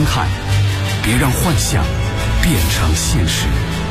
心态，别让幻想变成现实。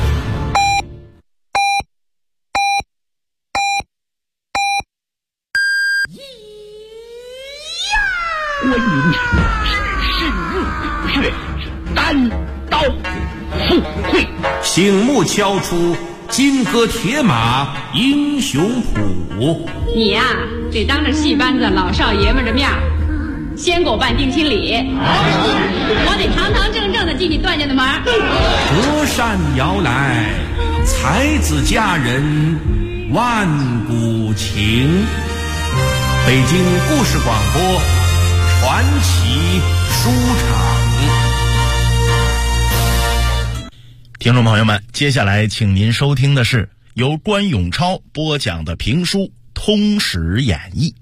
观音只是入穴，单刀赴会， 醒目敲出金戈铁马英雄谱。 你呀，得当着戏班子老少爷们的面先给我办定亲礼，我得堂堂正正的进你段家的门。 隔山遥来，才子佳人万古情。北京故事广播传奇书场。 听众朋友们，接下来请您收听的是由关永超播讲的评书《通史演义》。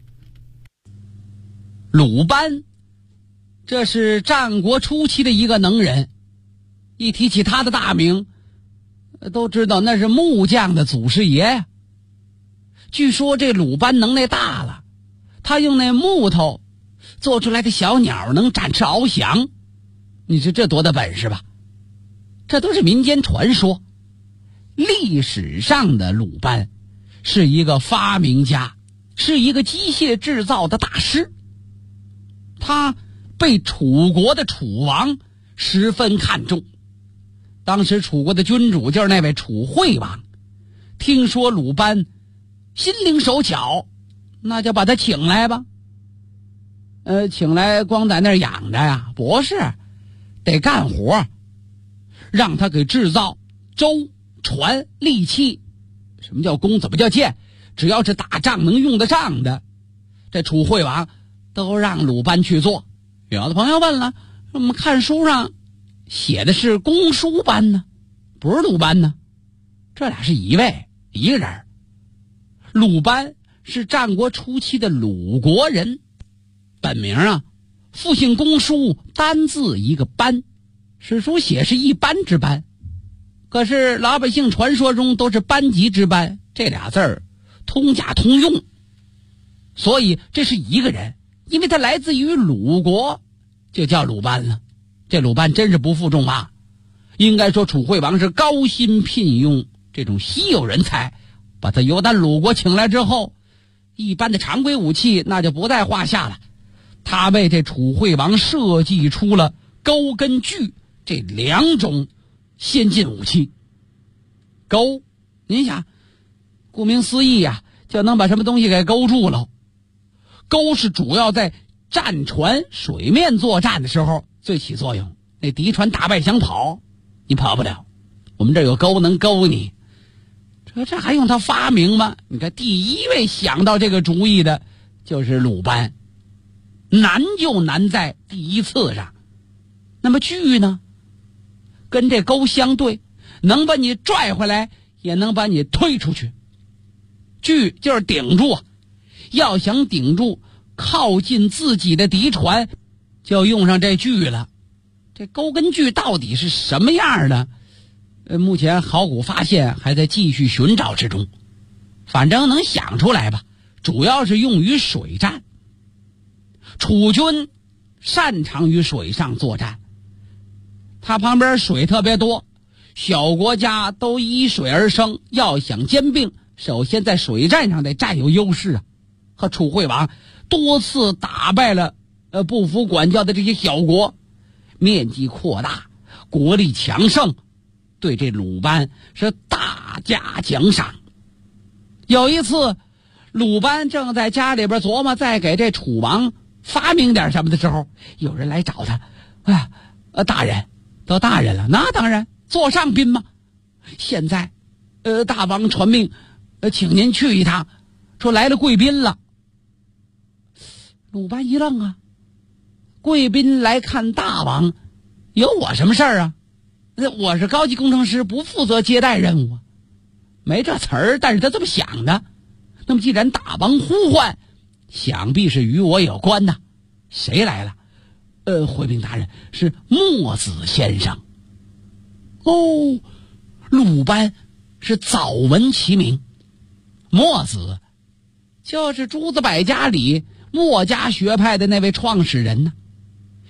鲁班，这是战国初期的一个能人，一提起他的大名，都知道那是木匠的祖师爷呀。据说这鲁班能耐大了，他用那木头做出来的小鸟能展翅翱翔，你说这多大本事吧？这都是民间传说。历史上的鲁班是一个发明家，是一个机械制造的大师。他被楚国的楚王十分看重。当时楚国的君主就是那位楚惠王，听说鲁班心灵手巧，那就把他请来吧。请来光在那儿养着呀，不是，得干活，让他给制造舟、船、利器。什么叫弓，怎么叫箭？只要是打仗能用得上的，这楚惠王都让鲁班去做。有的朋友问了，我们看书上写的是公输班呢，不是鲁班呢？这俩是一个人。鲁班是战国初期的鲁国人，本名啊，复姓公输，单字一个班，史书写是一班之班，可是老百姓传说中都是班级之班，这俩字儿通假通用，所以这是一个人，因为他来自于鲁国，就叫鲁班了。这鲁班真是不负众望，应该说楚惠王是高薪聘用这种稀有人才，把他由咱鲁国请来之后，一般的常规武器那就不在话下了。他为这楚惠王设计出了钩跟锯这两种先进武器。钩，您想，顾名思义呀，就能把什么东西给勾住了。钩是主要在战船水面作战的时候最起作用，那敌船大败想跑，你跑不了，我们这有钩能勾你。这还用他发明吗？你看第一位想到这个主意的就是鲁班。难就难在第一次上。那么锯呢，跟这钩相对，能把你拽回来，也能把你推出去。锯就是顶住啊，要想顶住靠近自己的敌船，就用上这锯了。这钩跟锯到底是什么样的？目前考古发现还在继续寻找之中，反正能想出来吧，主要是用于水战。楚军擅长于水上作战，他旁边水特别多，小国家都依水而生，要想兼并，首先在水战上得占有优势啊。和楚惠王多次打败了不服管教的这些小国，面积扩大，国力强盛，对这鲁班是大加奖赏。有一次鲁班正在家里边琢磨再给这楚王发明点什么的时候，有人来找他。大人，都大人了，那当然座上宾嘛。现在大王传命请您去一趟，说来了贵宾了。鲁班一愣啊，贵宾来看大王，有我什么事儿啊？我是高级工程师，不负责接待任务啊。没这词儿，但是他这么想的。那么既然大王呼唤，想必是与我有关呐。谁来了？回禀大人，是墨子先生。哦，鲁班是早闻其名。墨子就是诸子百家里墨家学派的那位创始人呢。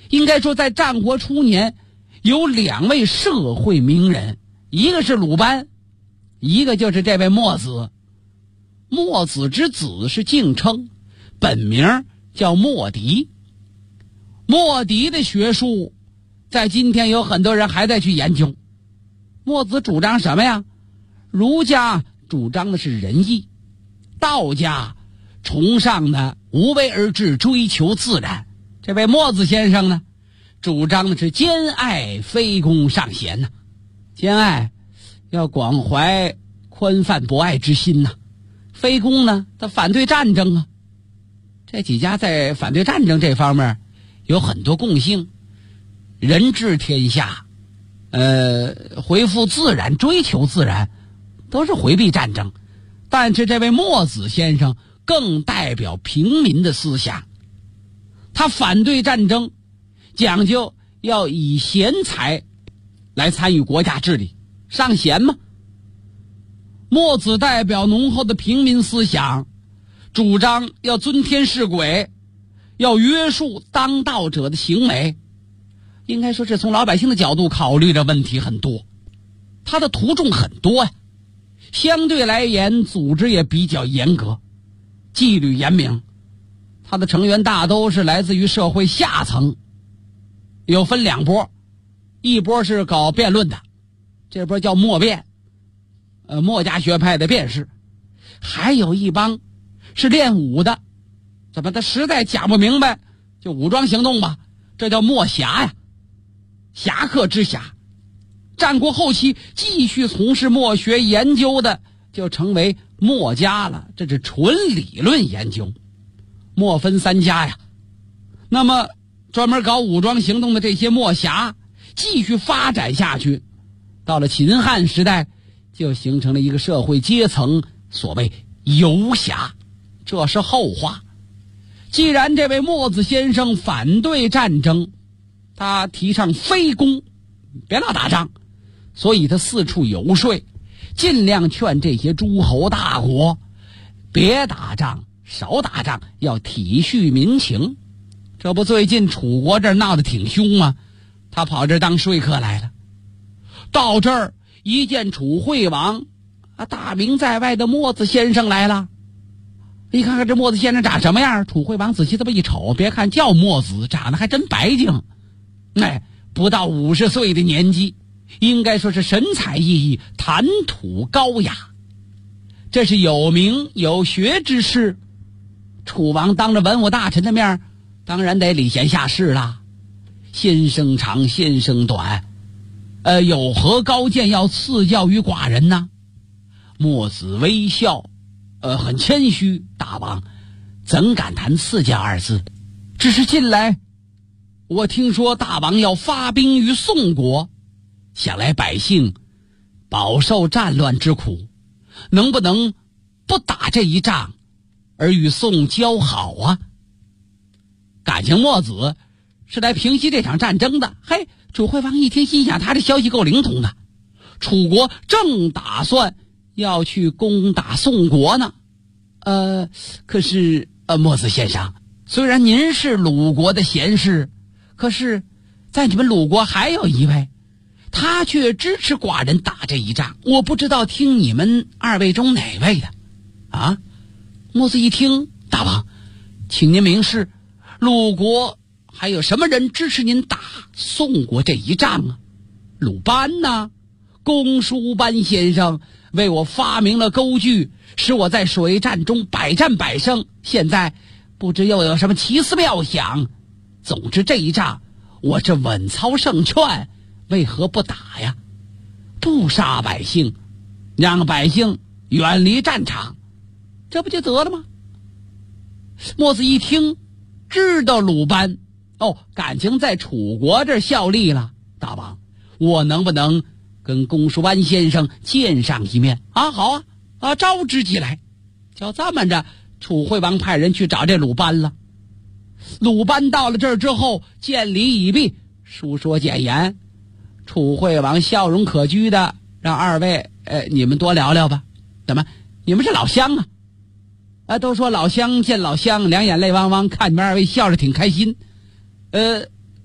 应该说在战国初年有2位社会名人，一个是鲁班，一个就是这位墨子。墨子之子是敬称，本名叫墨翟。墨翟的学术在今天有很多人还在去研究。墨子主张什么呀？儒家主张的是仁义，道家崇尚的无为而治，追求自然。这位墨子先生呢，主张的是兼爱非攻尚贤呐。兼爱要广怀宽泛博爱之心呐，非攻呢他反对战争啊。这几家在反对战争这方面有很多共性，人治天下，恢复自然，追求自然，都是回避战争。但是这位墨子先生更代表平民的思想，他反对战争，讲究要以贤才来参与国家治理，尚贤嘛。墨子代表浓厚的平民思想，主张要尊天事鬼，要约束当道者的行为。应该说是从老百姓的角度考虑的问题很多，他的徒众很多呀，相对来言组织也比较严格，纪律严明。他的成员大都是来自于社会下层，有分2波，一波是搞辩论的，这波叫墨辩，墨家学派的辩士，还有一帮是练武的，怎么他实在讲不明白就武装行动吧，这叫墨侠呀，侠客之侠。战国后期继续从事墨学研究的就成为墨家了，这是纯理论研究。墨分3家呀，那么专门搞武装行动的这些墨侠继续发展下去，到了秦汉时代就形成了一个社会阶层，所谓游侠，这是后话。既然这位墨子先生反对战争，他提倡非攻，别老打仗，所以他四处游说，尽量劝这些诸侯大国别打仗，少打仗，要体恤民情。这不最近楚国这儿闹得挺凶吗？他跑这儿当说客来了。到这儿一见楚惠王大名在外的墨子先生来了。你看看这墨子先生长什么样？楚惠王仔细这么一瞅，别看叫墨子，长得还真白净，不到50岁的年纪，应该说是神采奕奕，谈吐高雅。这是有名有学之士，楚王当着文武大臣的面，当然得礼贤下士啦。先生长，先生短，有何高见要赐教于寡人呢？墨子微笑，很谦虚。大王怎敢谈赐教2字？只是近来我听说大王要发兵于宋国，想来百姓饱受战乱之苦，能不能不打这一仗，而与宋交好啊？感情墨子是来平息这场战争的。楚惠王一听，心想他这消息够灵通的，楚国正打算要去攻打宋国呢。可是墨子先生，虽然您是鲁国的贤士，可是在你们鲁国还有一位，他却支持寡人打这一仗，我不知道听你们2位中哪位的啊？墨子一听，大王请您明示，鲁国还有什么人支持您打宋国这一仗啊？鲁班呢？公输班先生为我发明了钩具，使我在水战中百战百胜，现在不知又有什么奇思妙想。总之这一仗我这稳操胜券，为何不打呀？不杀百姓，让百姓远离战场，这不就得了吗？墨子一听，知道鲁班感情在楚国这儿效力了。大王，我能不能跟公输班先生见上一面啊？好啊，招之即来。就这么着，楚惠王派人去找这鲁班了。鲁班到了这儿之后，见礼已毕，述说简言。楚惠王笑容可掬的让2位你们多聊聊吧。怎么你们是老乡啊？都说老乡见老乡，两眼泪汪汪，看你们2位笑着挺开心。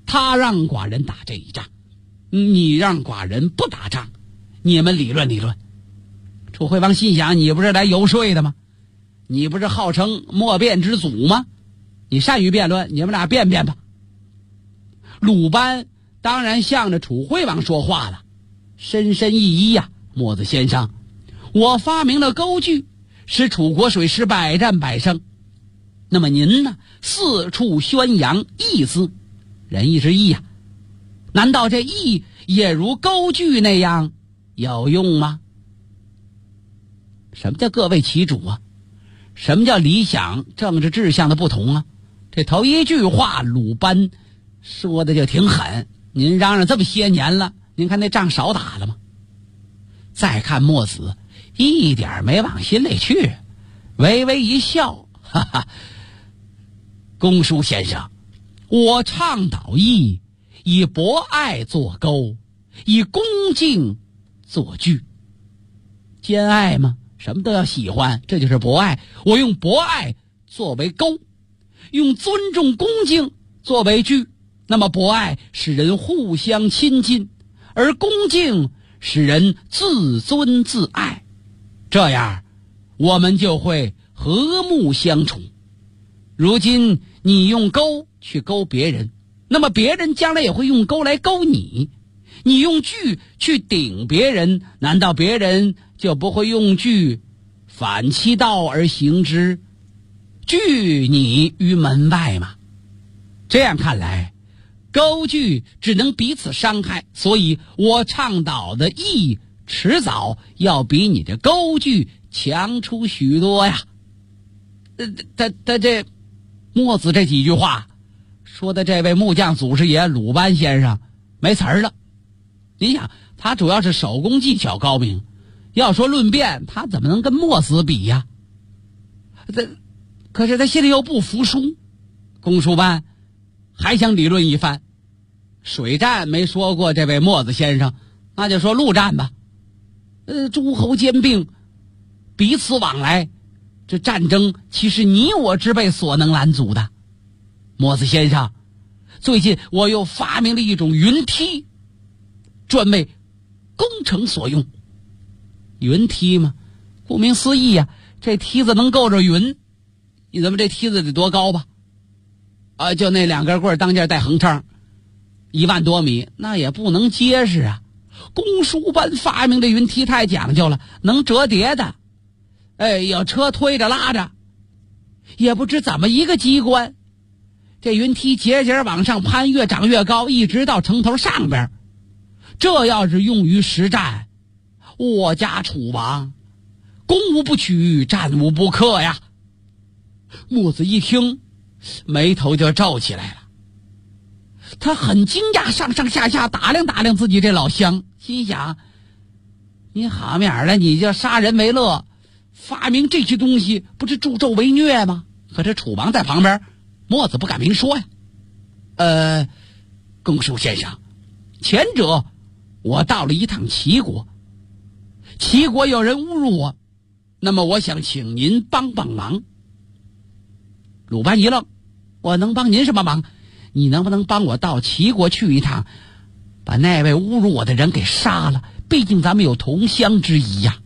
他让寡人打这一仗，你让寡人不打仗，你们理论理论。楚惠王心想，你不是来游说的吗？你不是号称莫辩之祖吗？你善于辩论，你们俩辩辩吧。鲁班当然向着楚惠王说话了，深深一揖呀，墨子先生，我发明了钩具，使楚国水师百战百胜。那么您呢，四处宣扬义字，仁义之义呀，难道这义也如钩具那样有用吗？什么叫各为其主啊？什么叫理想政治志向的不同啊？这头一句话鲁班说的就挺狠，您嚷嚷这么些年了，您看那仗少打了吗？再看墨子一点没往心里去，微微一笑，哈哈，公叔先生，我倡导义，以博爱做钩，以恭敬做具。兼爱吗？什么都要喜欢，这就是博爱。我用博爱作为钩，用尊重恭敬作为具。那么博爱使人互相亲近，而恭敬使人自尊自爱，这样我们就会和睦相处。如今你用钩去勾别人，那么别人将来也会用钩来勾你。你用锯去顶别人，难道别人就不会用锯反其道而行之，拒你于门外吗？这样看来，钩锯只能彼此伤害，所以我倡导的义迟早要比你的钩锯强出许多呀。他这墨子这几句话说的，这位木匠祖师爷鲁班先生没词儿了。你想，他主要是手工技巧高明，要说论辩，他怎么能跟墨子比呀？可是他心里又不服输，公输班还想理论一番。水战没说过这位墨子先生，那就说陆战吧。诸侯兼并，彼此往来，这战争其实你我之辈所能拦阻的。墨子先生，最近我又发明了一种云梯，专为工程所用。云梯嘛，顾名思义呀，这梯子能够着云。你怎么这梯子得多高吧？就那两根棍当间带横撑，1万多米，那也不能结实啊。公输班发明的云梯太讲究了，能折叠的，有车推着拉着，也不知怎么一个机关，这云梯节节往上攀，越长越高，一直到城头上边。这要是用于实战，我家楚王攻无不取，战无不克呀。墨子一听，眉头就皱起来了。他很惊讶，上上下下打量打量自己这老乡，心想，你好面儿了，你就杀人为乐，发明这些东西，不是助纣为虐吗？可这楚王在旁边，墨子不敢明说呀。公叔先生，前者我到了一趟齐国，齐国有人侮辱我，那么我想请您帮帮忙。鲁班一愣，我能帮您什么忙？你能不能帮我到齐国去一趟，把那位侮辱我的人给杀了？毕竟咱们有同乡之谊呀。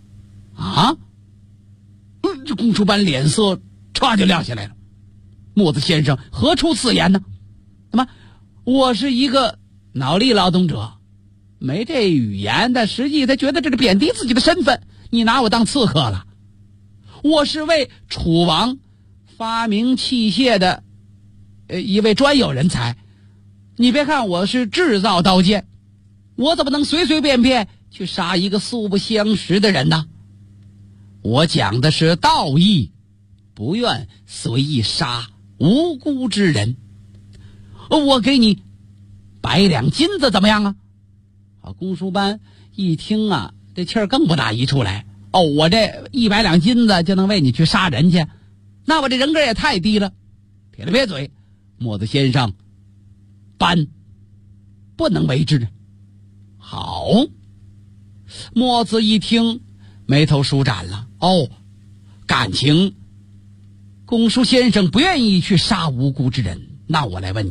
这公输班脸色唰就亮下来了。墨子先生何出此言呢？那么我是一个脑力劳动者，没这语言，但实际他觉得这是贬低自己的身份，你拿我当刺客了。我是为楚王发明器械的一位专有人才，你别看我是制造刀剑，我怎么能随随便便去杀一个素不相识的人呢？我讲的是道义，不愿随意杀无辜之人。我给你100两金子怎么样啊？公输班一听啊，这气儿更不打一处来。我这100两金子就能为你去杀人去，那我这人格也太低了。撇了撇嘴，墨子先生，班不能为之。好，墨子一听，眉头舒展了。感情公输先生不愿意去杀无辜之人，那我来问你，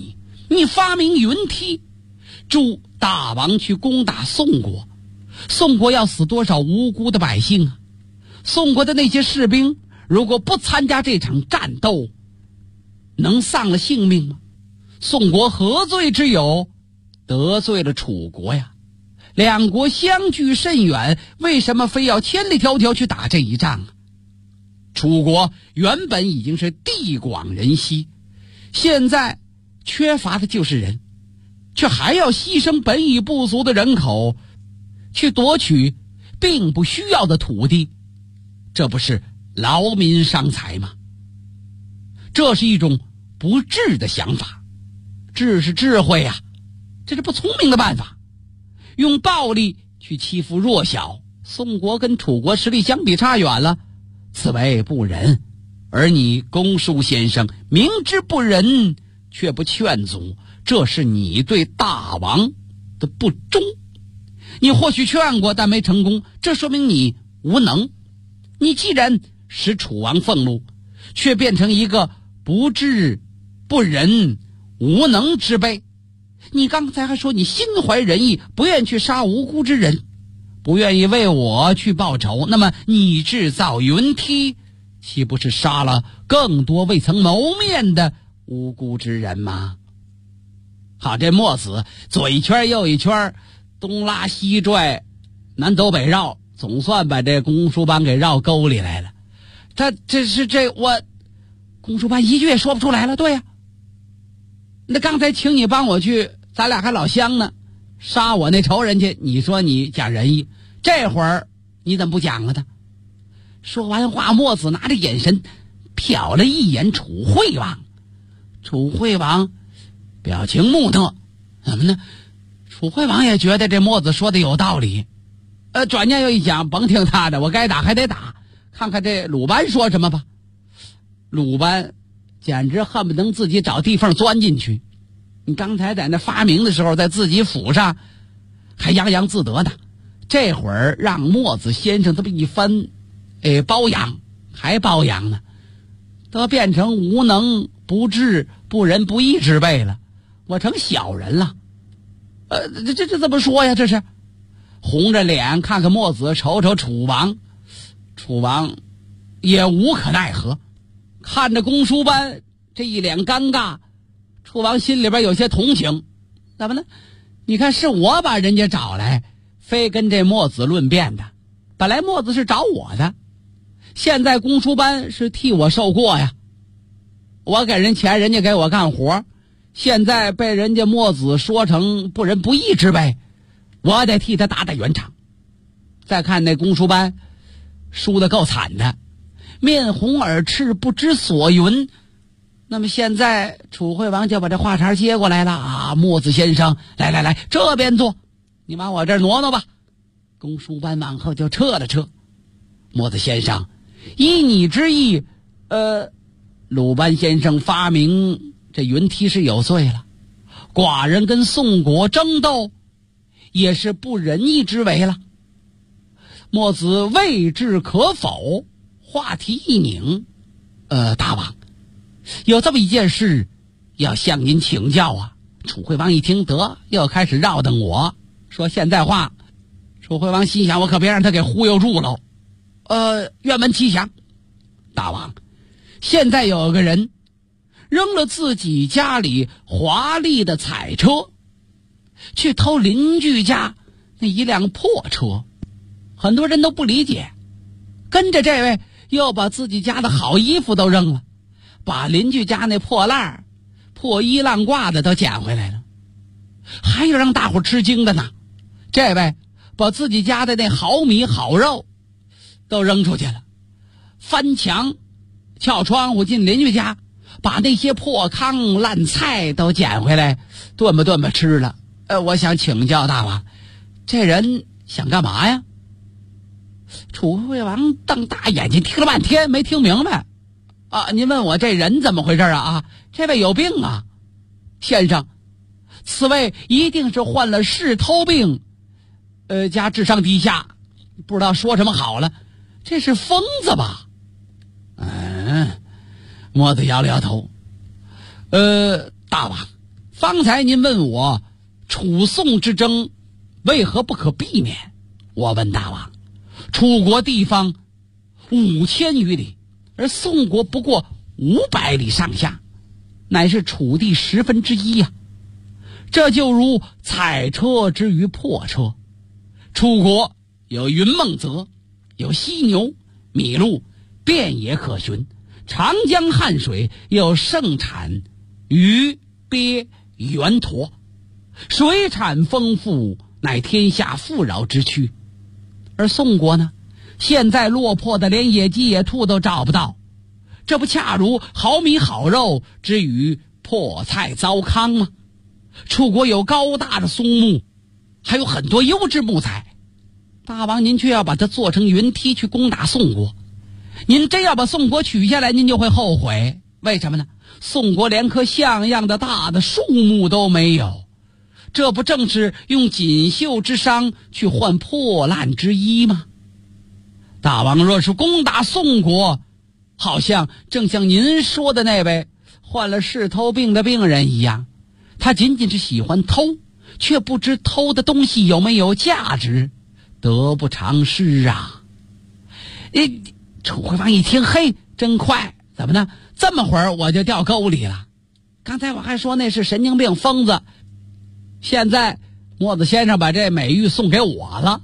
你发明云梯，助大王去攻打宋国，宋国要死多少无辜的百姓啊！宋国的那些士兵如果不参加这场战斗，能丧了性命吗？宋国何罪之有？得罪了楚国呀！两国相距甚远，为什么非要千里迢迢去打这一仗啊？楚国原本已经是地广人稀，现在缺乏的就是人，却还要牺牲本已不足的人口去夺取并不需要的土地，这不是劳民伤财吗？这是一种不智的想法。智是智慧呀，这是不聪明的办法。用暴力去欺负弱小，宋国跟楚国实力相比差远了，此为不仁。而你公叔先生明知不仁却不劝阻，这是你对大王的不忠。你或许劝过，但没成功，这说明你无能。你既然使楚王愤怒，却变成一个不智、不仁、无能之辈。你刚才还说你心怀仁义，不愿去杀无辜之人，不愿意为我去报仇，那么你制造云梯，岂不是杀了更多未曾谋面的无辜之人吗？好，这墨子左一圈右一圈，东拉西拽，南走北绕，总算把这公输班给绕沟里来了。我公输班一句也说不出来了。对呀，那刚才请你帮我去，咱俩还老乡呢，杀我那仇人去，你说你讲仁义，这会儿你怎么不讲了呢？说完话，墨子拿着眼神瞟了一眼楚惠王。楚惠王表情木讷，怎么呢？楚惠王也觉得这墨子说的有道理，转念又一想，甭听他的，我该打还得打，看看这鲁班说什么吧。鲁班简直恨不能自己找地缝钻进去。你刚才在那发明的时候，在自己府上还洋洋自得呢，这会儿让墨子先生这么一番包养，还包养呢，都变成无能不智不仁不义之辈了，我成小人了。这怎么说呀？这是红着脸看看墨子，瞅瞅楚王，楚王也无可奈何。看着公输班这一脸尴尬，楚王心里边有些同情。怎么呢？你看是我把人家找来，非跟这墨子论辩的。本来墨子是找我的，现在公输班是替我受过呀。我给人钱，人家给我干活，现在被人家墨子说成不仁不义之辈，我得替他打打圆场。再看那公输班输得够惨的，面红耳赤，不知所云。那么现在楚惠王就把这话茬接过来了啊，墨子先生，来，这边坐，你往我这儿挪挪吧。公输班往后就撤了撤。墨子先生，依你之意，鲁班先生发明这云梯是有罪了，寡人跟宋国争斗也是不仁义之为了。墨子未置可否，话题一拧，大王，有这么一件事要向您请教啊。楚惠王一听，得又开始绕瞪我，说现在话。楚惠王心想，我可别让他给忽悠住了。愿闻其详。大王，现在有个人扔了自己家里华丽的彩车，去偷邻居家那一辆破车。很多人都不理解，跟着这位又把自己家的好衣服都扔了，把邻居家那破烂破衣烂褂的都捡回来了。还有让大伙吃惊的呢，这位把自己家的那好米好肉都扔出去了，翻墙撬窗户进邻居家，把那些破糠烂菜都捡回来炖吧吃了。我想请教大王，这人想干嘛呀？楚惠王瞪大眼睛听了半天没听明白。您问我这人怎么回事啊？这位有病啊，先生，此位一定是患了嗜偷病，加智商低下，不知道说什么好了，这是疯子吧？墨子摇了摇头。大王， 方才您问我楚宋之争为何不可避免，我问大王，楚国地方5000余里，而宋国不过500里上下，乃是楚地1/10呀。这就如采车之于破车，楚国有云梦泽，有犀牛、麋鹿，遍野可寻；长江汉水有盛产鱼、鳖、猿驼，水产丰富，乃天下富饶之区。而宋国呢，现在落魄的连野鸡野兔都找不到，这不恰如好米好肉之于破菜糟糠吗？楚国有高大的松木，还有很多优质木材，大王您却要把它做成云梯去攻打宋国。您真要把宋国取下来，您就会后悔。为什么呢？宋国连棵像样的大的树木都没有，这不正是用锦绣之裳去换破烂之衣吗？大王若是攻打宋国，好像正像您说的那位患了嗜偷病的病人一样，他仅仅是喜欢偷，却不知偷的东西有没有价值，得不偿失啊。楚怀王一听，嘿，真快，怎么呢？这么会儿我就掉沟里了。刚才我还说那是神经病疯子，现在墨子先生把这美誉送给我了。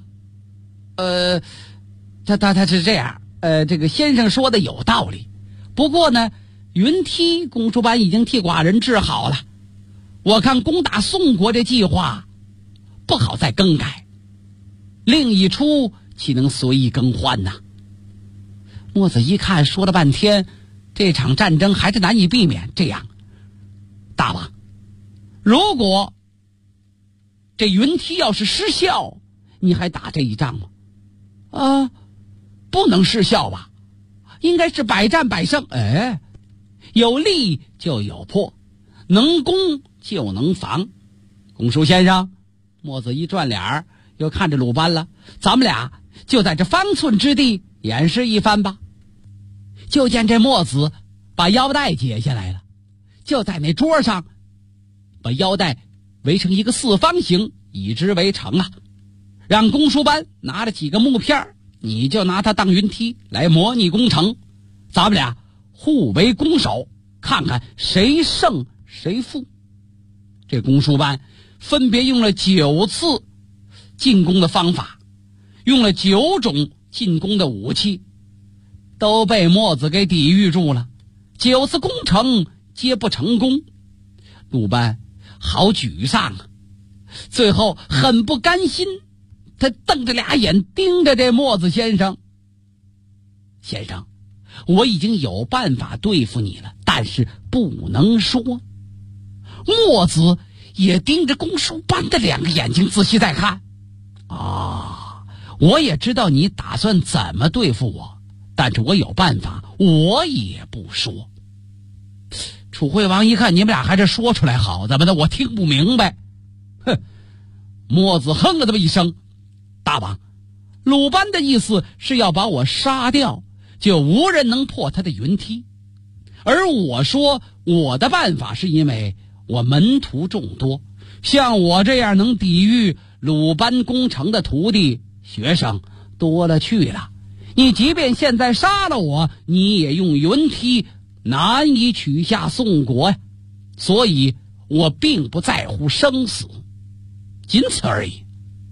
他是这样，这个先生说的有道理。不过呢，云梯公输班已经替寡人治好了，我看攻打宋国这计划不好再更改，另一出岂能随意更换呢？墨子一看，说了半天，这场战争还是难以避免。这样，大王，如果这云梯要是失效，你还打这一仗吗？不能失效吧，应该是百战百胜。有利就有破，能攻就能防。公叔先生，墨子一转脸又看着鲁班了，咱们俩就在这方寸之地演示一番吧。就见这墨子把腰带解下来了，就在那桌上把腰带围成一个4方形，以之为城啊。让公输班拿着几个木片，你就拿它当云梯来模拟攻城，咱们俩互为攻守，看看谁胜谁负。这公输班分别用了9次进攻的方法，用了9种进攻的武器，都被墨子给抵御住了。9次攻城皆不成功，鲁班好沮丧啊，最后很不甘心，他瞪着俩眼盯着这墨子先生。先生，我已经有办法对付你了，但是不能说。墨子也盯着公输班的2个眼睛仔细再看。我也知道你打算怎么对付我，但是我有办法，我也不说。楚惠王一看你们俩还是说出来好，怎么的？我听不明白。墨子哼了这么一声，大王，鲁班的意思是要把我杀掉，就无人能破他的云梯。而我说我的办法是因为我门徒众多，像我这样能抵御鲁班攻城的徒弟学生多了去了，你即便现在杀了我，你也用云梯难以取下宋国呀。所以我并不在乎生死，仅此而已。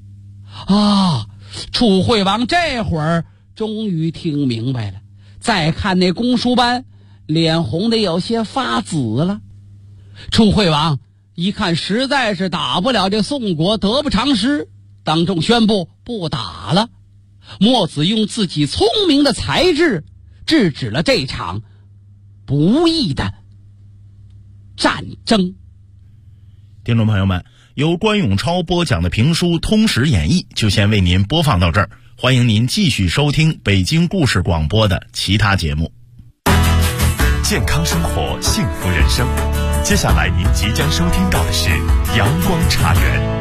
楚惠王这会儿终于听明白了，再看那公输班脸红的有些发紫了。楚惠王一看实在是打不了这宋国，得不偿失，当众宣布不打了。墨子用自己聪明的才智制止了这场不义的战争。 听众朋友们，由关永超播讲的评书《通史演义》就先为您播放到这儿，欢迎您继续收听北京故事广播的其他节目。 健康生活，幸福人生。接下来您即将收听到的是阳光茶园。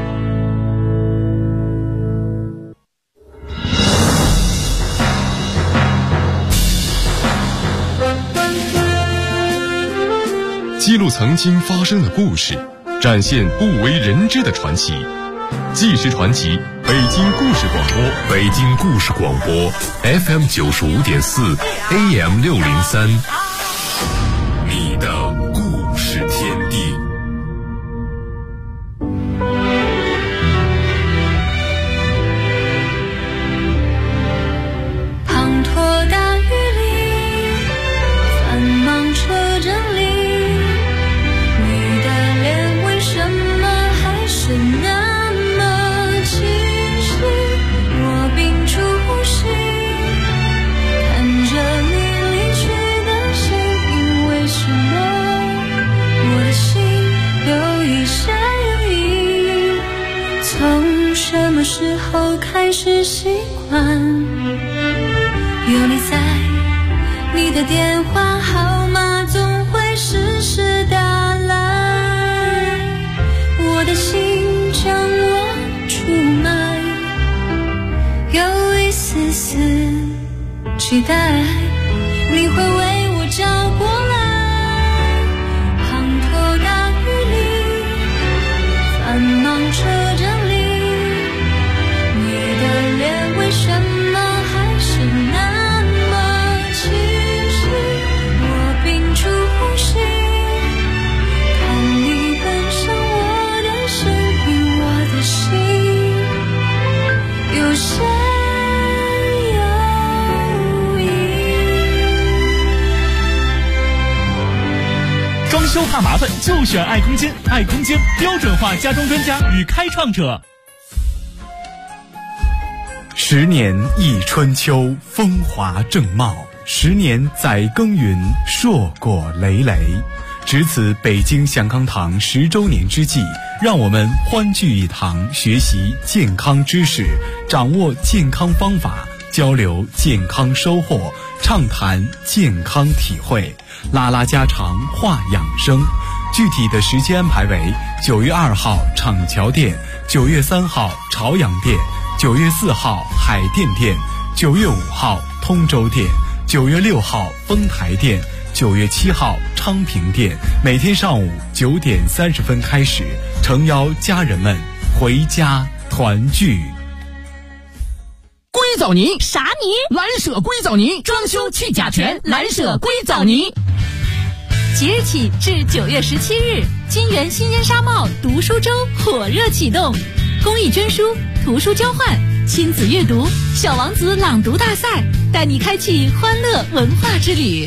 记录曾经发生的故事， 展现不为人知的传奇。纪实传奇，北京故事广播，北京故事广播 FM 95.4 AM 603，你的故事天地。 滂沱大雨里，繁忙车阵里，你的脸为什么还是那么清晰？我屏住呼吸，看着你离去的身影，为什么我的心有一些犹豫？从什么时候开始习惯有你在，你的电话号码总会时时打来，我的心将我出卖，有一丝丝期待你会为我找过来。滂沱大雨里，繁忙车阵里，你的脸为什么还是那么清晰？我屏住呼吸，看你奔向我的身影，我的心有些犹豫。 装修怕麻烦就选爱空间，爱空间标准化家装专家与开创者。 10年一春秋，风华正茂；10年载耕耘，硕果累累。值此北京祥康堂10周年之际，让我们欢聚一堂，学习健康知识，掌握健康方法，交流健康收获，畅谈健康体会，拉拉家常，话养生。具体的时间安排为9月2号厂桥店，9月3号朝阳店，9月4号海淀店，9月5号通州店，9月6号丰台店，9月7号昌平店。每天上午9点30分开始，诚邀家人们回家团聚。 硅藻泥啥泥？ 蓝舍硅藻泥，装修去甲醛，蓝舍硅藻泥。 即日起至9月17日，金源新烟纱帽读书周火热启动，公益捐书、图书交换、亲子阅读、小王子朗读大赛，带你开启欢乐文化之旅。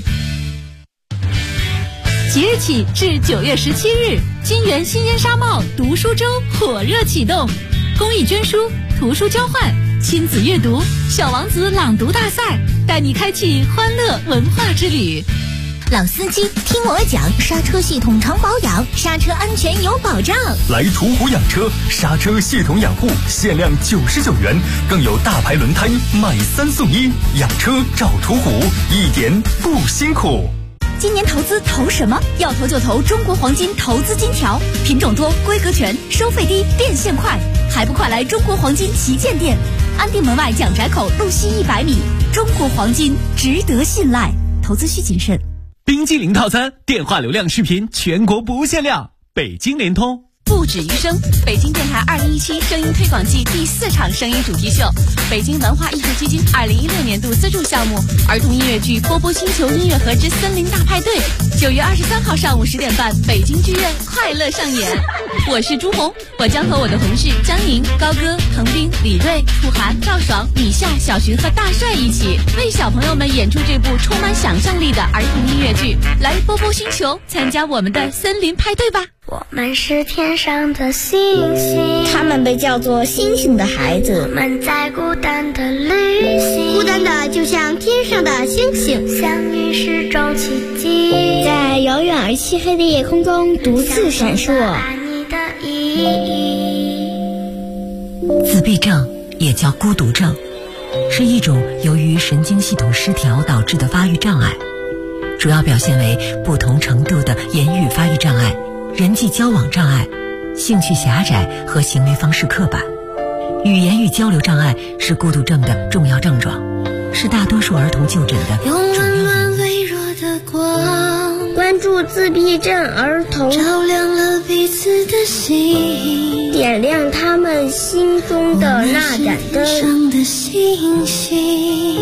即日起至9月17日，金源新烟纱帽读书周火热启动，公益捐书、图书交换、亲子阅读、小王子朗读大赛，带你开启欢乐文化之旅。 老司机听我讲，刹车系统常保养，刹车安全有保障。 来途虎养车，刹车系统养护限量99元，更有大牌轮胎买3送1，养车找途虎，一点不辛苦。 今年投资投什么？要投就投中国黄金投资金条，品种多，规格全，收费低，变现快，还不快来中国黄金旗舰店，安定门外蒋宅口路西100米。中国黄金值得信赖，投资需谨慎。 冰激凌套餐，电话流量视频全国不限量，北京联通。 不止于声，北京电台2017声音推广季第4场声音主题秀，北京文化艺术基金2016年度资助项目儿童音乐剧《波波星球音乐盒之森林大派对》，9月23号上午10点半，北京剧院快乐上演。我是朱红，我将和我的同事张宁、高歌、滕斌、李锐、楚涵、赵爽、米夏、小徐和大帅一起为小朋友们演出这部充满想象力的儿童音乐剧。来波波星球，参加我们的森林派对吧！ 我们是天上的星星， 他们被叫做星星的孩子。 我们在孤单的旅行， 孤单的就像天上的星星， 相遇是种奇迹， 在遥远而漆黑的夜空中独自闪烁。 爱你的意义。 自闭症也叫孤独症，是一种由于神经系统失调导致的发育障碍，主要表现为不同程度的言语发育障碍、人际交往障碍、兴趣狭窄和行为方式刻板。语言与交流障碍是孤独症的重要症状，是大多数儿童就诊的主要原因。 用温暖微弱的光， 关注助自闭症儿童， 照亮了彼此的心， 点亮他们心中的那盏灯。 上的星星。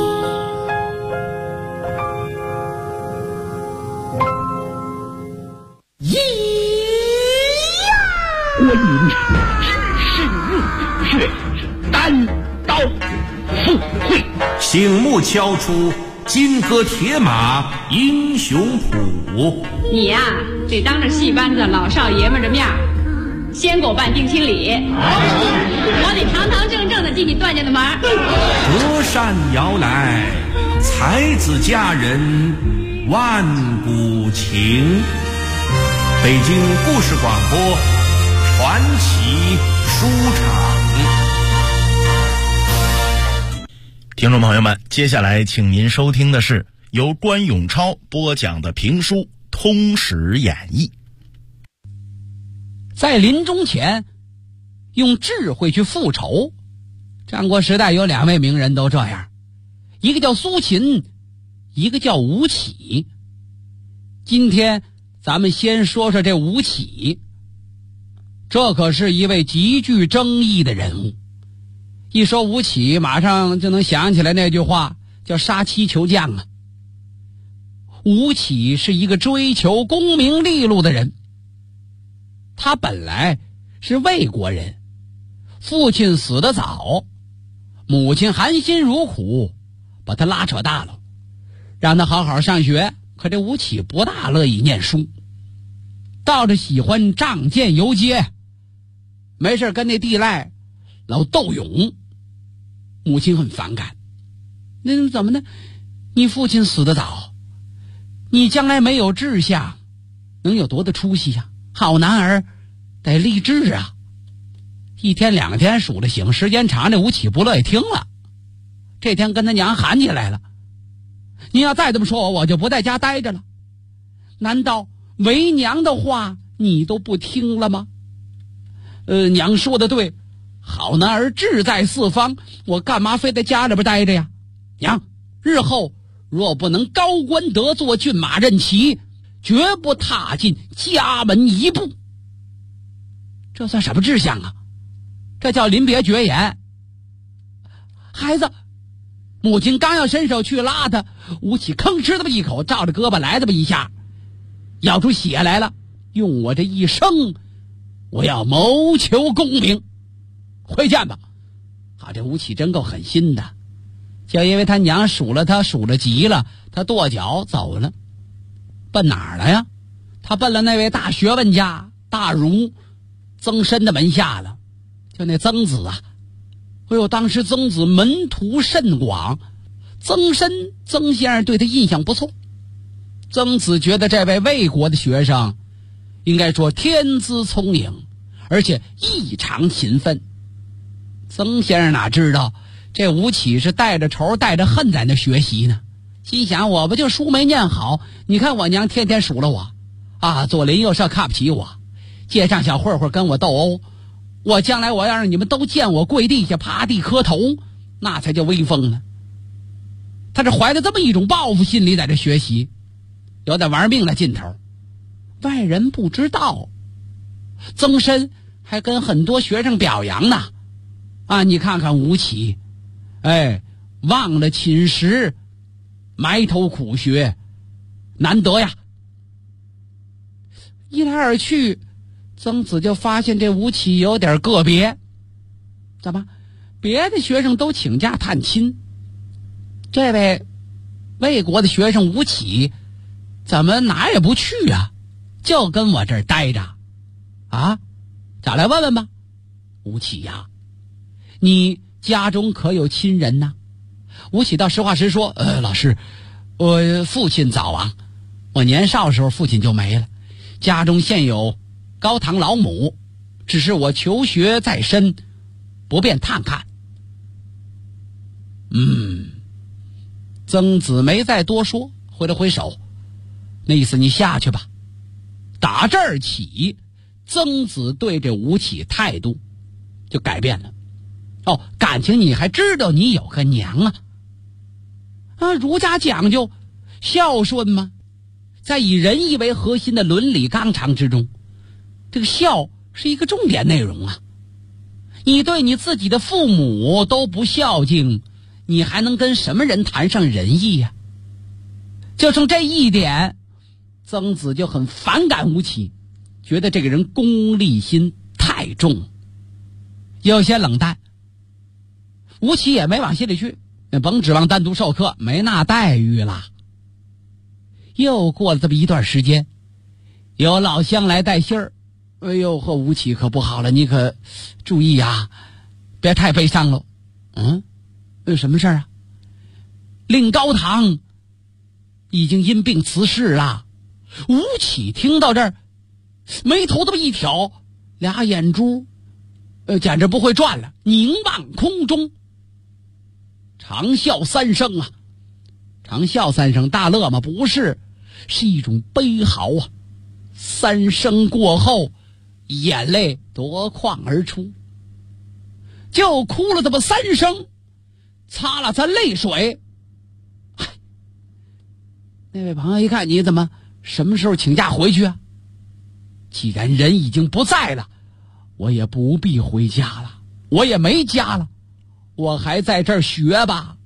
观音是日月单刀赴会， 醒目敲出金戈铁马英雄谱。 你呀，得当着戏班子老少爷们的面先给我办定亲礼，我得堂堂正正的进你段家的门。 隔山遥来，才子佳人万古情。北京故事广播传奇书场。 听众朋友们，接下来请您收听的是由关永超播讲的评书《通史演义》。 在临终前用智慧去复仇，战国时代有2位名人都这样，一个叫苏秦，一个叫吴起。今天咱们先说说这吴起，这可是一位极具争议的人物。一说吴起，马上就能想起来那句话，叫杀妻求将啊。吴起是一个追求功名利禄的人，他本来是魏国人，父亲死得早，母亲含辛茹苦把他拉扯大了，让他好好上学。可这吴起不大乐意念书，倒是喜欢仗剑游街，没事跟那地赖老斗勇。母亲很反感，那怎么呢？你父亲死得早，你将来没有志向，能有多大出息呀？好男儿得立志啊！1天2天数了行，时间长，这吴起不乐意听了。这天跟他娘喊起来了：“你要再这么说我就不在家待着了。难道为娘的话你都不听了吗？”娘说的对，好男儿志在四方，我干嘛非在家里边待着呀？娘，日后若不能高官得坐，骏马任骑，绝不踏进家门一步。这算什么志向啊？这叫临别绝言。孩子，母亲刚要伸手去拉他，吴起吭哧这么一口照着胳膊来这么一下，咬出血来了。用我这一生，我要谋求功名，回见吧。好，这吴起真够狠心的，就因为他娘数了急了，他跺脚走了。奔哪儿了呀？他奔了那位大学问家大儒曾参的门下了。就那曾子啊，哎呦，当时曾子门徒甚广，曾参曾先生对他印象不错。曾子觉得这位魏国的学生应该说天资聪颖，而且异常勤奋。曾先生哪知道这吴起是带着仇带着恨在那学习呢，心想我不就书没念好，你看我娘天天数落我啊，左邻右舍看不起我，街上小混混跟我斗殴，我将来我要让你们都见我跪地下趴地磕头，那才叫威风呢。他是怀着这么一种报复心理在这学习，有点玩命的劲头。外人不知道，曾参还跟很多学生表扬呢。啊，你看看吴起，忘了寝食，埋头苦学，难得呀。一来二去，曾子就发现这吴起有点个别。怎么？别的学生都请假探亲，这位魏国的学生吴起怎么哪也不去啊？就跟我这儿待着啊？找来问问吧。吴起呀，你家中可有亲人呢？吴起倒实话实说，老师，我父亲早亡，我年少的时候父亲就没了，家中现有高堂老母，只是我求学在身，不便探看。曾子没再多说，挥了挥手，那意思你下去吧。打这儿起，曾子对这吴起态度就改变了。感情你还知道你有个娘啊？儒家讲究孝顺吗？ 在以仁义为核心的伦理纲常之中，这个孝是一个重点内容啊。你对你自己的父母都不孝敬，你还能跟什么人谈上仁义呀？就从这一点，曾子就很反感吴起，觉得这个人功利心太重，有些冷淡。吴起也没往心里去，甭指望单独授课，没那待遇了。又过了这么一段时间，有老乡来带信儿，哎呦，和吴起可不好了，你可注意呀，别太悲伤了。有什么事啊？令高堂已经因病辞世了。吴起听到这儿，眉头这么一挑，俩眼珠简直不会转了，凝望空中。长啸三声啊！长啸三声，大乐吗？不是，是一种悲嚎啊！三声过后，眼泪夺眶而出，就哭了这么三声，擦了擦泪水。那位朋友一看，你怎么什么时候请假回去啊？既然人已经不在了，我也不必回家了，我也没家了，我还在这儿学吧。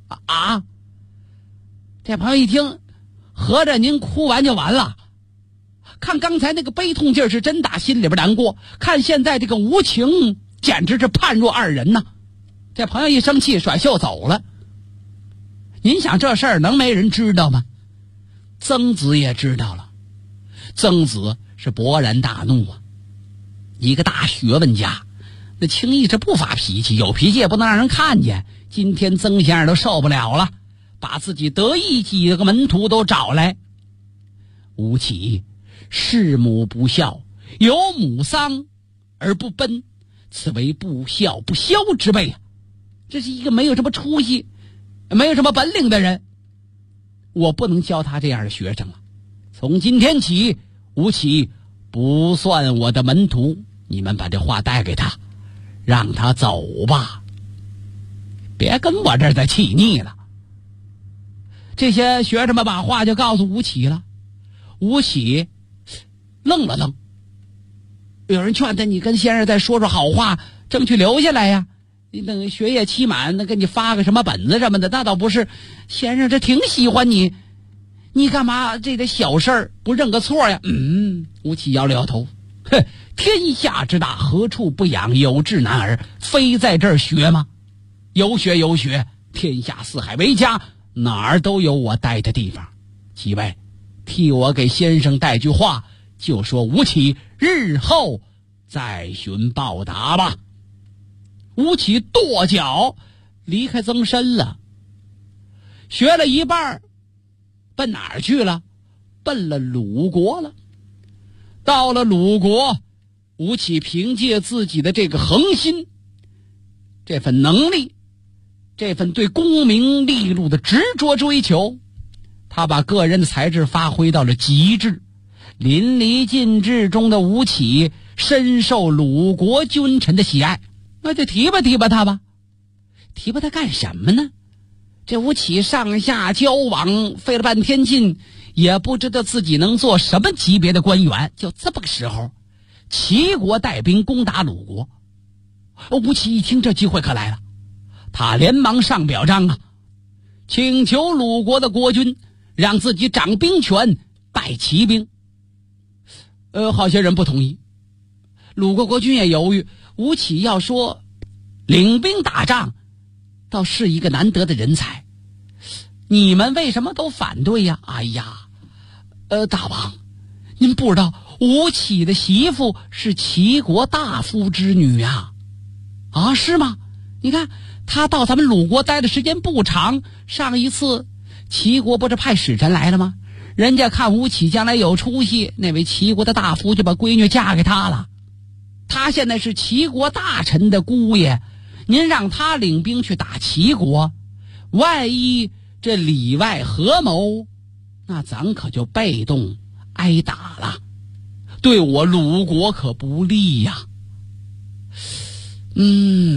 这朋友一听，合着您哭完就完了？看刚才那个悲痛劲儿是真打心里边难过，看现在这个无情简直是判若二人呐。这朋友一生气甩袖走了。您想这事儿能没人知道吗？曾子也知道了。曾子是勃然大怒啊，一个大学问家，那轻易是不发脾气，有脾气也不能让人看见。今天曾先生都受不了了，把自己得意几个门徒都找来。吴起弑母不孝，有母丧而不奔，此为不孝不肖之辈啊！这是一个没有什么出息、没有什么本领的人，我不能教他这样的学生了。从今天起，吴起不算我的门徒，你们把这话带给他，让他走吧，别跟我这儿再气腻了。这些学生们把话就告诉吴起了。吴起愣了愣，有人劝他，你跟先生再说说好话，争取留下来呀。你等学业期满，那给你发个什么本子什么的，那倒不是。先生这挺喜欢你，你干嘛这个小事儿不认个错呀？吴起摇了摇头，天下之大，何处不养有志男儿？非在这儿学吗？有学有学，天下四海为家，哪儿都有我待的地方。几位替我给先生带句话，就说吴起日后再寻报答吧。吴起跺脚离开曾参了，学了一半，奔哪儿去了？奔了鲁国了。到了鲁国，吴起凭借自己的这个恒心，这份能力，这份对功名利禄的执着追求，他把个人的才智发挥到了极致。淋漓尽致中的吴起深受鲁国君臣的喜爱，那就提拔提拔他吧。提拔他干什么呢？这吴起上下交往费了半天劲，也不知道自己能做什么级别的官员。就这么个时候，齐国带兵攻打鲁国。吴起一听这机会可来了，他连忙上表彰啊，请求鲁国的国君让自己掌兵权，带骑兵。好些人不同意。鲁国国君也犹豫，吴起要说领兵打仗，倒是一个难得的人才，你们为什么都反对呀？哎呀，大王，您不知道吴起的媳妇是齐国大夫之女呀。啊，是吗？你看他到咱们鲁国待的时间不长，上一次齐国不是派使臣来了吗？人家看吴起将来有出息，那位齐国的大夫就把闺女嫁给他了。他现在是齐国大臣的姑爷，您让他领兵去打齐国，万一这里外合谋，那咱可就被动挨打了，对我鲁国可不利呀。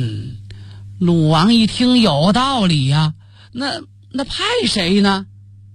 鲁王一听有道理呀，那派谁呢？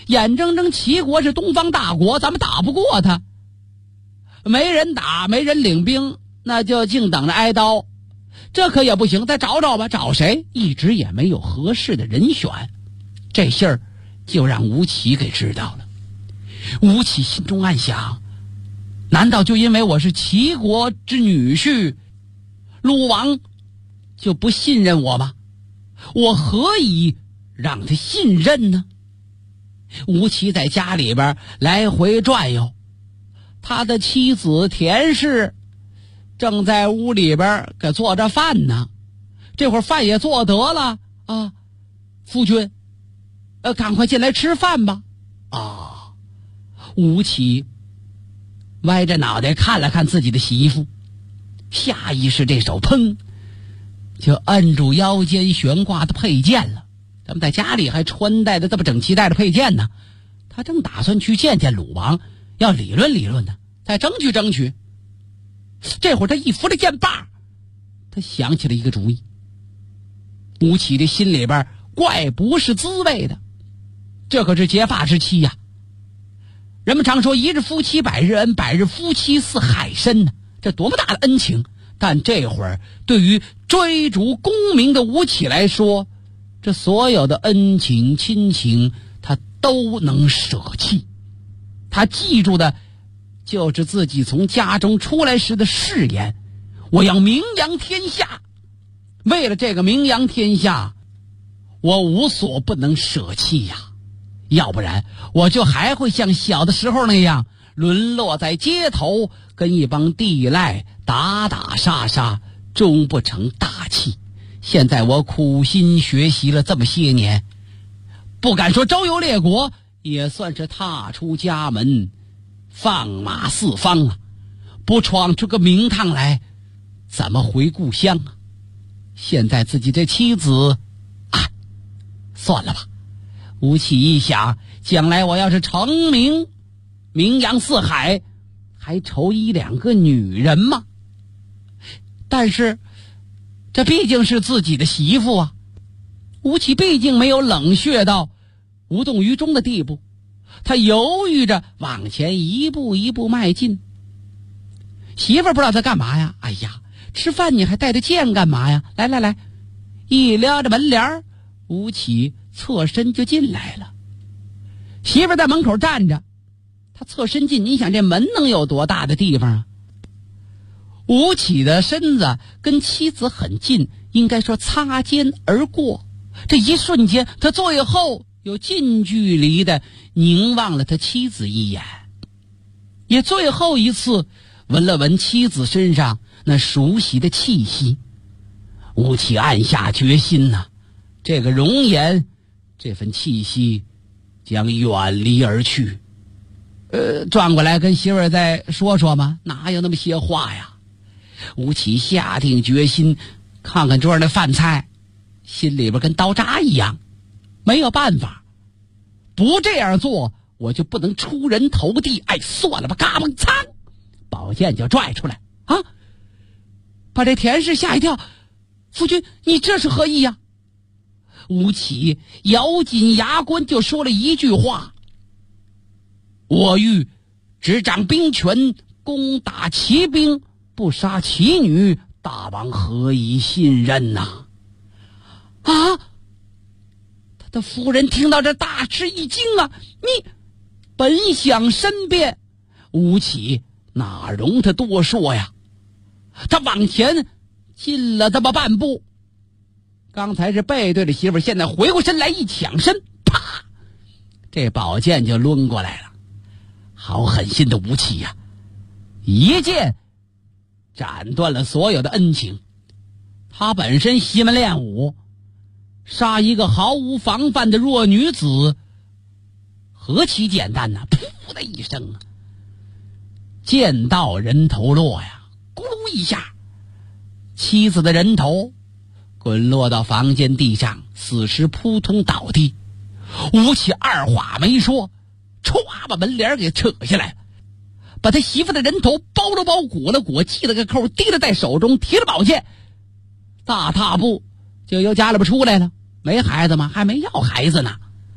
眼睁睁齐国是东方大国，咱们打不过他，没人打，没人领兵，那就静等着挨刀。这可也不行，再找找吧。找谁？一直也没有合适的人选。这信儿就让吴起给知道了。吴起心中暗想，难道就因为我是齐国之女婿，鲁王就不信任我吗？我何以让他信任呢？吴起在家里边来回转悠，他的妻子田氏正在屋里边给做着饭呢。这会儿饭也做得了啊，夫君，赶快进来吃饭吧。啊，吴起歪着脑袋看了看自己的媳妇，下意识这手砰就摁住腰间悬挂的佩剑了。咱们在家里还穿戴的这么整齐，带着佩剑呢。他正打算去见见鲁王，要理论理论呢，再争取争取。这会儿他一扶着剑把，他想起了一个主意。吴起的心里边怪不是滋味的，这可是结发之妻呀。人们常说一日夫妻百日恩，百日夫妻似海深呢，这多么大的恩情。但这会儿对于追逐功名的吴起来说，这所有的恩情亲情他都能舍弃。他记住的就是自己从家中出来时的誓言，我要名扬天下。为了这个名扬天下，我无所不能舍弃呀，要不然我就还会像小的时候那样沦落在街头，跟一帮地赖打打杀杀，终不成大器。现在我苦心学习了这么些年，不敢说周游列国，也算是踏出家门，放马四方啊。不闯出个名堂来，怎么回故乡啊？现在自己这妻子啊，算了吧。吴起一想，将来我要是成名，名扬四海，还愁一两个女人吗？但是这毕竟是自己的媳妇啊。吴起毕竟没有冷血到无动于衷的地步，他犹豫着往前一步一步迈进。媳妇不知道他干嘛呀？哎呀，吃饭你还带着剑干嘛呀？来来来，一撩着门帘，吴起侧身就进来了。媳妇在门口站着，他侧身进，你想这门能有多大的地方啊？吴起的身子跟妻子很近，应该说擦肩而过。这一瞬间，他最后有近距离的凝望了他妻子一眼，也最后一次闻了闻妻子身上那熟悉的气息。吴起暗下决心呐，这个容颜，这份气息将远离而去。转过来跟媳妇儿再说说吗？哪有那么些话呀？吴起下定决心，看看桌上的饭菜，心里边跟刀扎一样，没有办法，不这样做我就不能出人头地。哎，算了吧，嘎嘣噌，宝剑就拽出来啊，把这田氏吓一跳。夫君，你这是何意呀？吴起咬紧牙关就说了一句话：我欲执掌兵权，攻打齐兵，不杀齐女，大王何以信任呐？啊！他的夫人听到这大吃一惊啊！你本想申辩，吴起哪容他多说呀？他往前进了这么半步，刚才是背对着媳妇，现在回过身来一抢身，啪，这宝剑就抡过来了。好狠心的吴起呀，一剑斩断了所有的恩情。他本身习门练武，杀一个毫无防范的弱女子何其简单呐！噗的一声啊，剑到人头落呀，咕噜一下，妻子的人头滚落到房间地上，死尸扑通倒地。吴起二话没说，歘把门帘给扯下来，把他媳妇的人头包了包，裹了裹，系了个扣，提了在手中，提了宝剑，大踏步就由家里边出来了。没孩子吗？还没要孩子呢。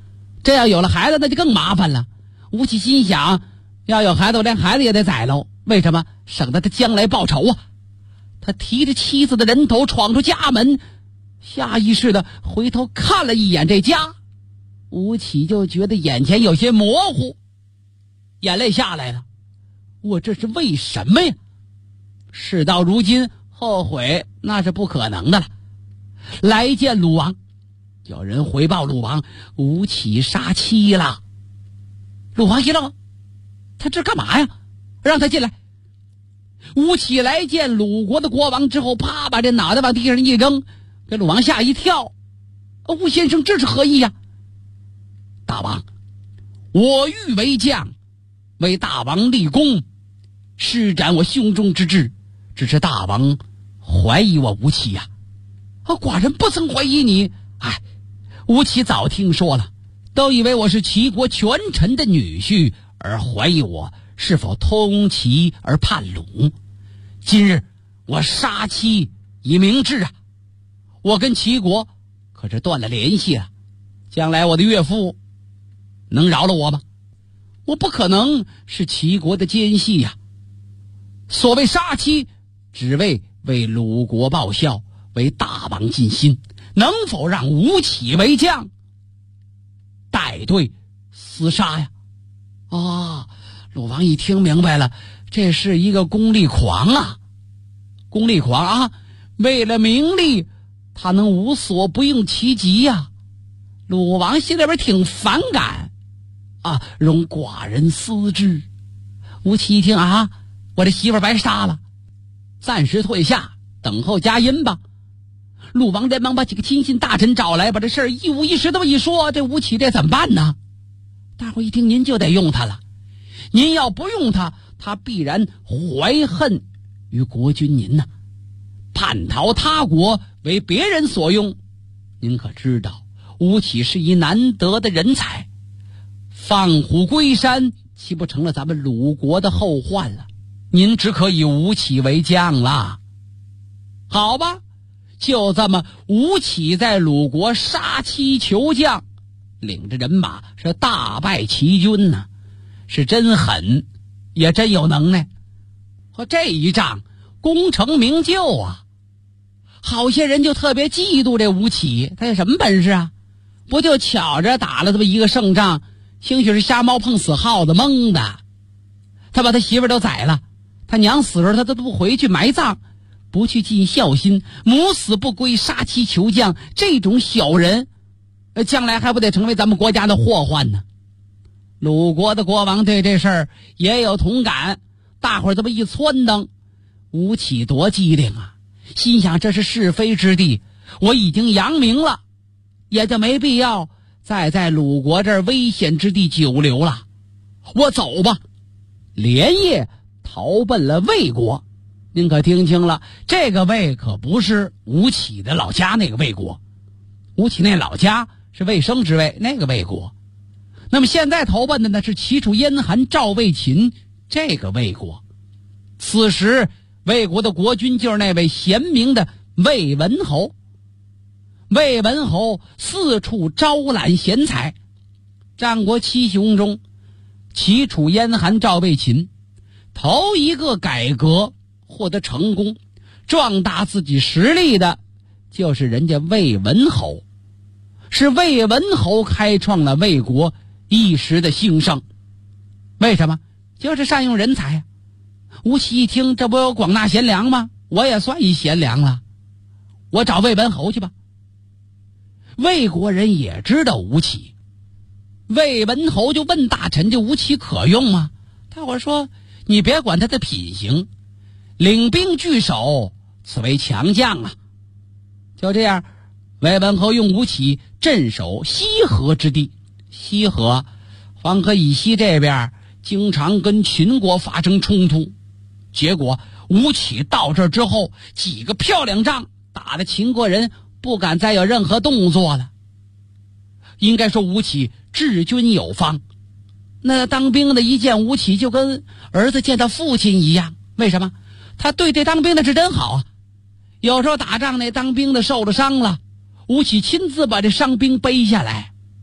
这要有了孩子那就更麻烦了。吴起心想，要有孩子我连孩子也得宰喽，为什么？省得他将来报仇啊。他提着妻子的人头闯出家门，下意识的回头看了一眼这家，吴起就觉得眼前有些模糊，眼泪下来了。我这是为什么呀？事到如今，后悔那是不可能的了。来见鲁王，有人回报鲁王，吴起杀妻了。鲁王一愣，他这干嘛呀？让他进来。吴起来见鲁国的国王之后，啪把这脑袋往地上一扔，给鲁王吓一跳。吴先生这是何意呀？大王，我欲为将，为大王立功，施展我胸中之志，只是大王怀疑我吴起呀。寡人不曾怀疑你。吴起早听说了，都以为我是齐国权臣的女婿，而怀疑我是否通齐而叛鲁。今日我杀妻以明志啊！我跟齐国可是断了联系了，将来我的岳父能饶了我吗？我不可能是齐国的奸细呀。所谓杀妻，只为鲁国报效，为大王尽心，能否让吴起为将带队厮杀呀？鲁王一听明白了，这是一个功利狂啊！功利狂啊！为了名利，他能无所不用其极呀！鲁王心里边挺反感啊，容寡人思之。吴起一听我这媳妇白杀了，暂时退下，等候佳音吧。鲁王连忙把几个亲信大臣找来，把这事儿一五一十这么一说，这吴起这怎么办呢？大伙一听，您就得用他了。您要不用他，他必然怀恨于国君您呐，叛逃他国，为别人所用。您可知道，吴起是一难得的人才，放虎归山，岂不成了咱们鲁国的后患了？您只可以吴起为将了。好吧，就这么，吴起在鲁国杀妻求将，领着人马是大败齐军呢，是真狠，也真有能耐。和这一仗功成名就啊！好些人就特别嫉妒这吴起，他有什么本事啊？不就巧着打了这么一个胜仗，兴许是瞎猫碰死耗子蒙的。他把他媳妇儿都宰了，他娘死了他都不回去埋葬，不去尽孝心，母死不归，杀妻求将，这种小人将来还不得成为咱们国家的祸患呢？鲁国的国王对这事儿也有同感，大伙儿这么一撺掇，吴起多机灵啊，心想这是是非之地，我已经扬名了，也就没必要再在鲁国这儿危险之地久留了，我走吧。连夜逃奔了魏国。您可听清了，这个魏可不是吴起的老家那个魏国，吴起那老家是魏生之魏，那个魏国。那么现在投奔的呢是齐楚燕韩赵魏秦这个魏国。此时魏国的国君就是那位贤明的魏文侯。魏文侯四处招揽贤才，战国七雄中，齐楚燕韩赵魏秦头一个改革获得成功，壮大自己实力的就是人家魏文侯。是魏文侯开创了魏国一时的兴盛。为什么？就是善用人才。吴起一听，这不有广纳贤良吗？我也算一贤良了，我找魏文侯去吧。魏国人也知道吴起，魏文侯就问大臣，这吴起可用吗？大伙说，你别管他的品行，领兵据守，此为强将啊。就这样，魏文侯用吴起镇守西河之地。西河，黄河以西这边经常跟秦国发生冲突，结果吴起到这之后，几个漂亮仗打得秦国人不敢再有任何动作了。应该说吴起治军有方，那当兵的一见吴起就跟儿子见到父亲一样。为什么？他对这当兵的是真好啊。有时候打仗那当兵的受了伤了，吴起亲自把这伤兵背下来，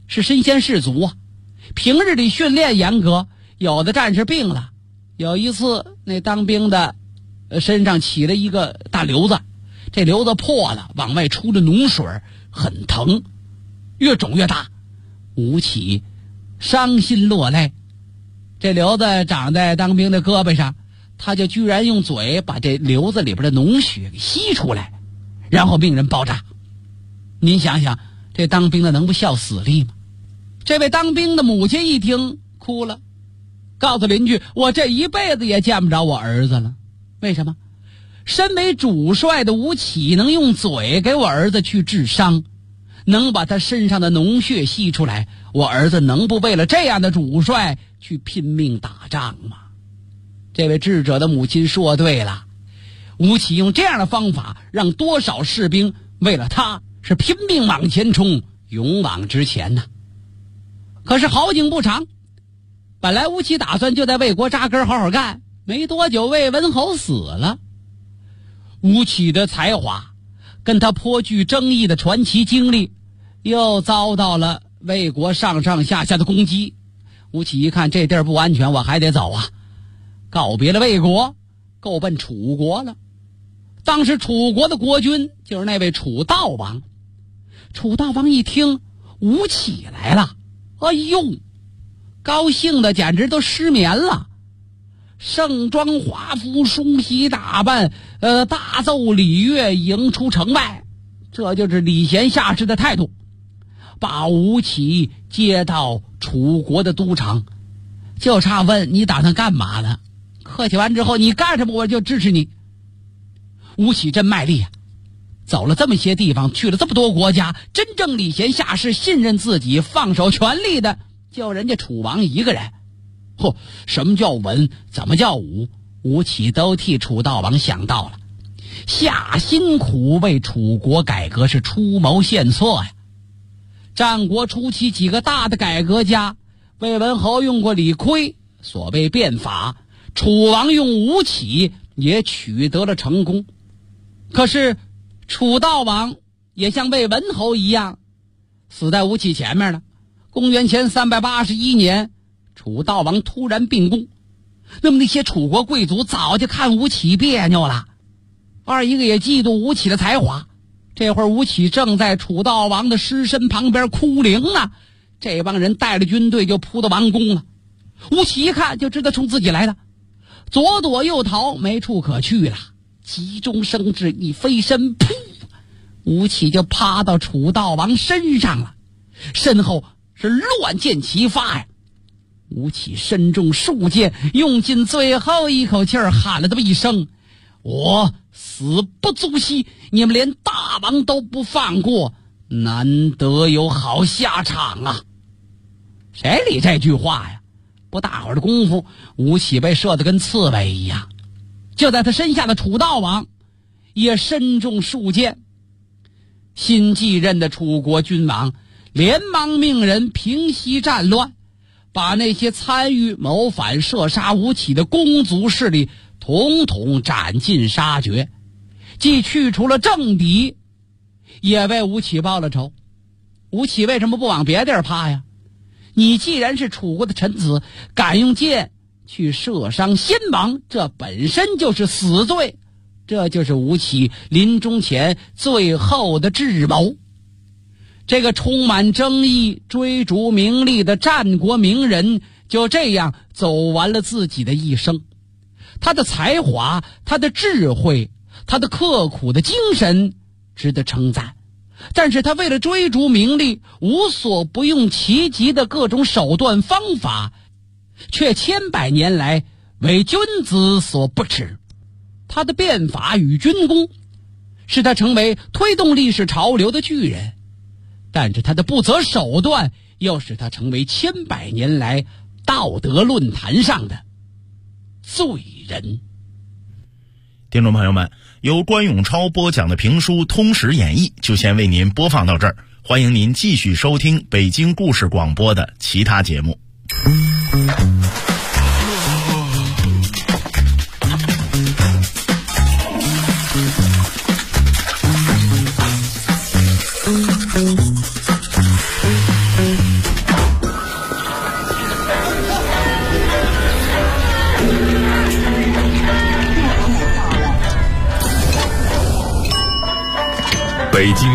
是身先士卒啊，平日里训练严格，有的战士病了，有一次那当兵的身上起了一个大瘤子，这瘤子破了，往外出着脓水，很疼，越肿越大。吴起伤心落泪，这瘤子长在当兵的胳膊上，他就居然用嘴把这瘤子里边的脓血给吸出来，然后命人包扎。您想想，这当兵的能不效死力吗？这位当兵的母亲一听哭了，告诉邻居，我这一辈子也见不着我儿子了。为什么？身为主帅的吴起能用嘴给我儿子去治伤，能把他身上的脓血吸出来，我儿子能不为了这样的主帅去拼命打仗吗？这位智者的母亲说对了，吴起用这样的方法，让多少士兵为了他是拼命往前冲，勇往直前呢。可是好景不长，本来吴起打算就在魏国扎根好好干，没多久魏文侯死了。吴起的才华跟他颇具争议的传奇经历又遭到了魏国上上下下的攻击。吴起一看这地儿不安全，我还得走啊，告别了魏国，够奔楚国了。当时楚国的国君就是那位楚悼王。楚悼王一听吴起来了，哎呦，高兴的简直都失眠了，盛装华服，梳洗打扮，大奏礼乐，迎出城外。这就是礼贤下士的态度，把吴起接到楚国的都城，就差问你打算干嘛呢？客气完之后，你干什么我就支持你。吴起真卖力啊，走了这么些地方，去了这么多国家，真正礼贤下士，信任自己，放手权力的就人家楚王一个人。什么叫文，怎么叫武，吴起都替楚悼王想到了，下辛苦为楚国改革，是出谋献策呀。战国初期几个大的改革家，魏文侯用过李悝，所谓变法，楚王用吴起也取得了成功。可是楚悼王也像魏文侯一样死在吴起前面了。公元前381年，楚悼王突然病故，那么那些楚国贵族早就看吴起别扭了，二一个也嫉妒吴起的才华。这会儿吴起正在楚悼王的尸身旁边哭灵呢，这帮人带着军队就扑到王宫了。吴起一看就知道冲自己来的，左躲右逃，没处可去了，急中生智，一飞身，噗，吴起就趴到楚悼王身上了，身后是乱箭齐发呀。吴起身中数箭，用尽最后一口气儿，喊了这么一声，我死不足惜，你们连大王都不放过，难得有好下场啊。谁理这句话呀？不大会儿的功夫，吴起被射得跟刺猬一样。就在他身下的楚悼王也身中数箭。新继任的楚国君王连忙命人平息战乱，把那些参与谋反射杀吴起的公族势力统统斩尽杀绝，既去除了政敌，也为吴起报了仇。吴起为什么不往别地儿趴呀？你既然是楚国的臣子，敢用箭去射伤先王，这本身就是死罪，这就是吴起临终前最后的智谋。这个充满争议、追逐名利的战国名人就这样走完了自己的一生。他的才华，他的智慧，他的刻苦的精神值得称赞，但是他为了追逐名利，无所不用其极的各种手段方法，却千百年来为君子所不齿。他的变法与军功使他成为推动历史潮流的巨人，但是他的不择手段又使他成为千百年来道德论坛上的罪人。 听众朋友们，由关永超播讲的评书《通史演义》就先为您播放到这儿，欢迎您继续收听北京故事广播的其他节目。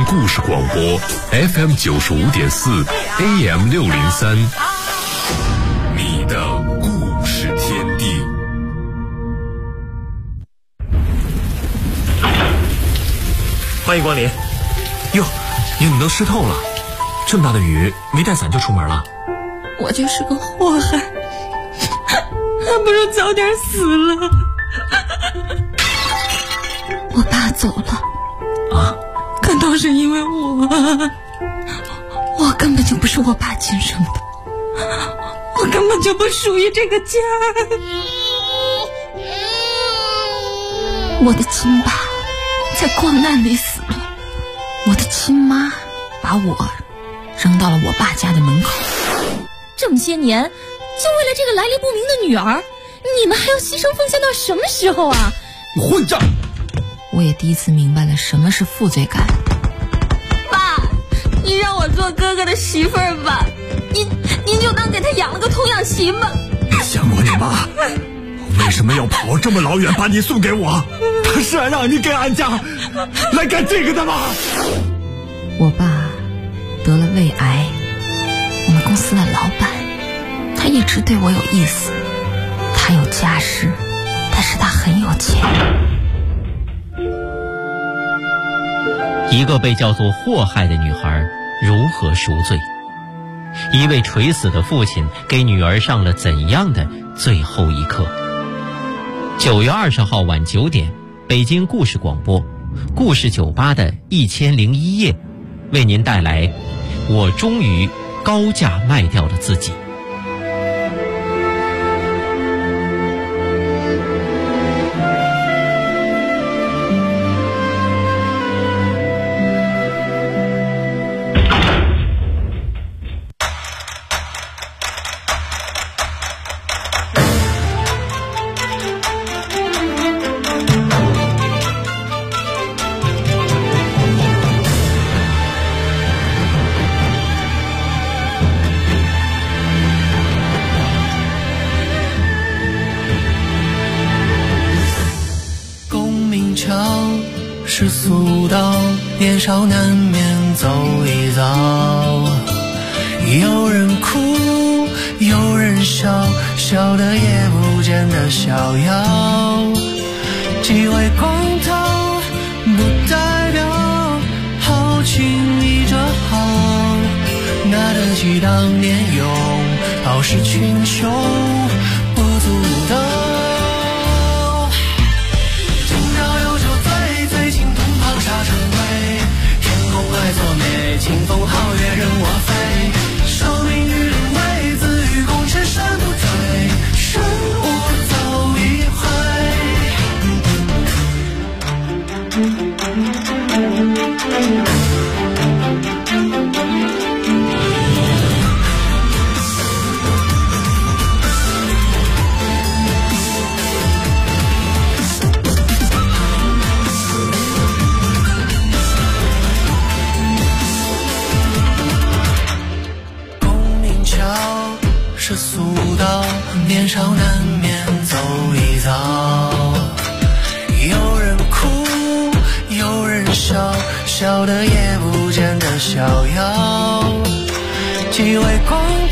故事广播 FM 95.4 AM 603，你的故事天地。 欢迎光临。哟，你都湿透了，这么大的雨，没带伞就出门了？ 我就是个祸害，还不如早点死了。我爸走了啊， 可都是因为我根本就不是我爸亲生的，我根本就不属于这个家。我的亲爸在光难里死了，我的亲妈把我扔到了我爸家的门口。 这么些年，就为了这个来历不明的女儿，你们还要牺牲奉献到什么时候啊？ 混账！ 我也第一次明白了什么是负罪感。 爸，你让我做哥哥的媳妇儿吧，您就当给他养了个童养媳吧。 你想过你妈为什么要跑这么老远把你送给我？他是让你给俺家来干这个的吗？ 我爸得了胃癌，我们公司的老板，他一直对我有意思，他有家室，但是他很有钱。 一个被叫做祸害的女孩如何赎罪？一位垂死的父亲给女儿上了怎样的最后一课？9月20号晚9点，北京故事广播故事酒吧的1001夜，为您带来我终于高价卖掉了自己。 世俗道，年少难免走一遭，有人哭有人笑，笑得也不见得逍遥。几位光头不代表豪情一折好，拿得起当年勇，傲视群雄不足道。清风皓月任我飞，受命于临危，自于功成身不退，身无走一世俗道，年少难免走一遭，有人哭有人笑，笑得也不见得逍遥。几位光